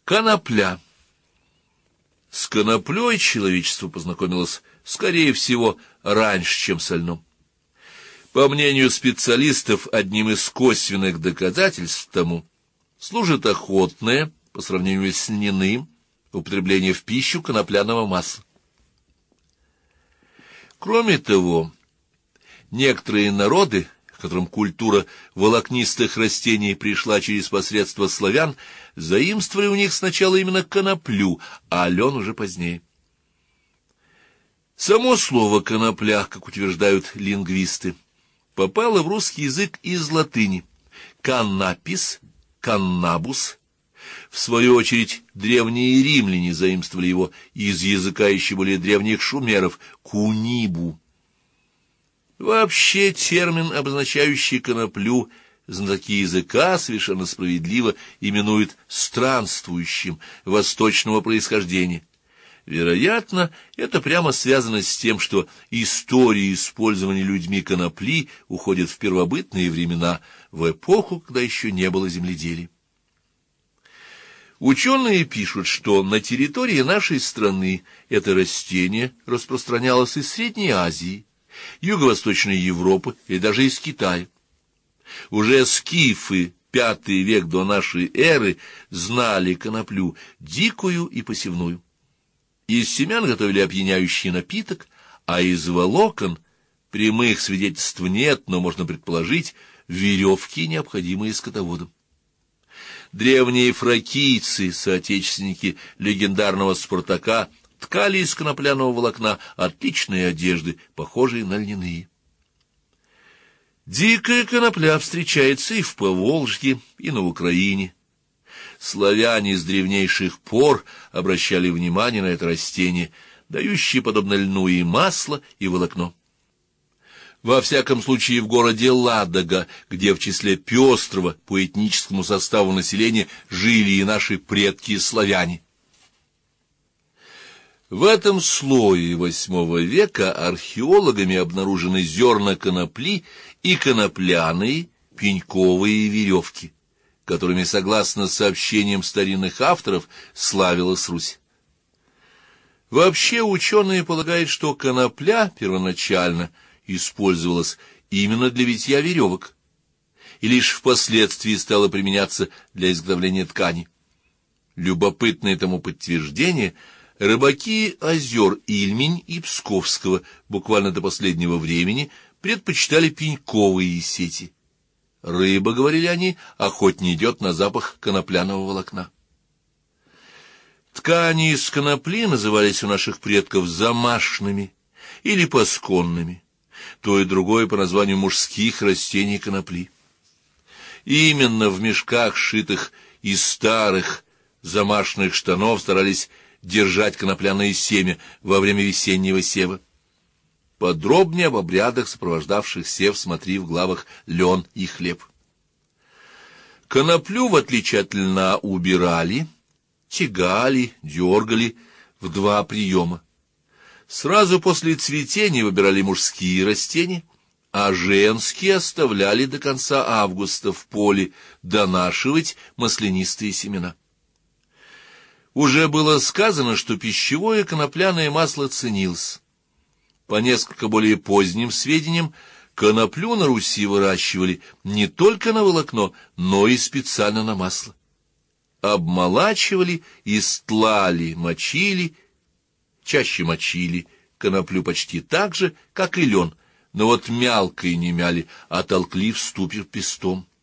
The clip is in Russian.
Конопля. С коноплей человечество познакомилось, скорее всего, раньше, чем со льном. По мнению специалистов, одним из косвенных доказательств тому служит охотное, по сравнению с льняным, употребление в пищу конопляного масла. Кроме того, некоторые народы, к которым культура волокнистых растений пришла через посредство славян, заимствовали у них сначала именно коноплю, а лен уже позднее. Само слово «конопля», как утверждают лингвисты, попало в русский язык из латыни «каннапис», «каннабус». В свою очередь, древние римляне заимствовали его из языка еще более древних шумеров «кунибу». Вообще термин, обозначающий коноплю, знатоки языка совершенно справедливо именуют странствующим восточного происхождения. Вероятно, это прямо связано с тем, что история использования людьми конопли уходит в первобытные времена, в эпоху, когда еще не было земледелия. Ученые пишут, что на территории нашей страны это растение распространялось из Средней Азии, Юго-Восточной Европы и даже из Китая. Уже скифы, V век до нашей эры, знали коноплю дикую и посевную. Из семян готовили опьяняющий напиток, а из волокон, прямых свидетельств нет, но можно предположить, веревки, необходимые скотоводам. Древние фракийцы, соотечественники легендарного Спартака, ткали из конопляного волокна отличные одежды, похожие на льняные. Дикая конопля встречается и в Поволжье, и на Украине. Славяне с древнейших пор обращали внимание на это растение, дающее, подобно льну, и масло, и волокно. Во всяком случае, в городе Ладога, где в числе пестрого по этническому составу населения жили и наши предки-славяне. В этом слое VIII века археологами обнаружены зерна конопли и конопляные пеньковые веревки, которыми, согласно сообщениям старинных авторов, славилась Русь. Вообще ученые полагают, что конопля первоначально использовалась именно для витья веревок, и лишь впоследствии стала применяться для изготовления ткани. Любопытное тому подтверждение — рыбаки озер Ильмень и Псковского буквально до последнего времени предпочитали пеньковые сети. Рыба, говорили они, охотнее идет на запах конопляного волокна. Ткани из конопли назывались у наших предков замашными или пасконными, то и другое по названию мужских растений конопли. Именно в мешках, сшитых из старых замашных штанов, старались держать конопляное семя во время весеннего сева. Подробнее об обрядах, сопровождавших сев, смотри в главах «Лен и хлеб». Коноплю, в отличие от льна, убирали, тягали, дергали в два приема. Сразу после цветения выбирали мужские растения, а женские оставляли до конца августа в поле донашивать маслянистые семена. Уже было сказано, что пищевое конопляное масло ценилось. По несколько более поздним сведениям, коноплю на Руси выращивали не только на волокно, но и специально на масло. Обмолачивали, истлали, мочили, чаще мочили коноплю почти так же, как и лен, но вот мялко и не мяли, а толкли в ступе пестом.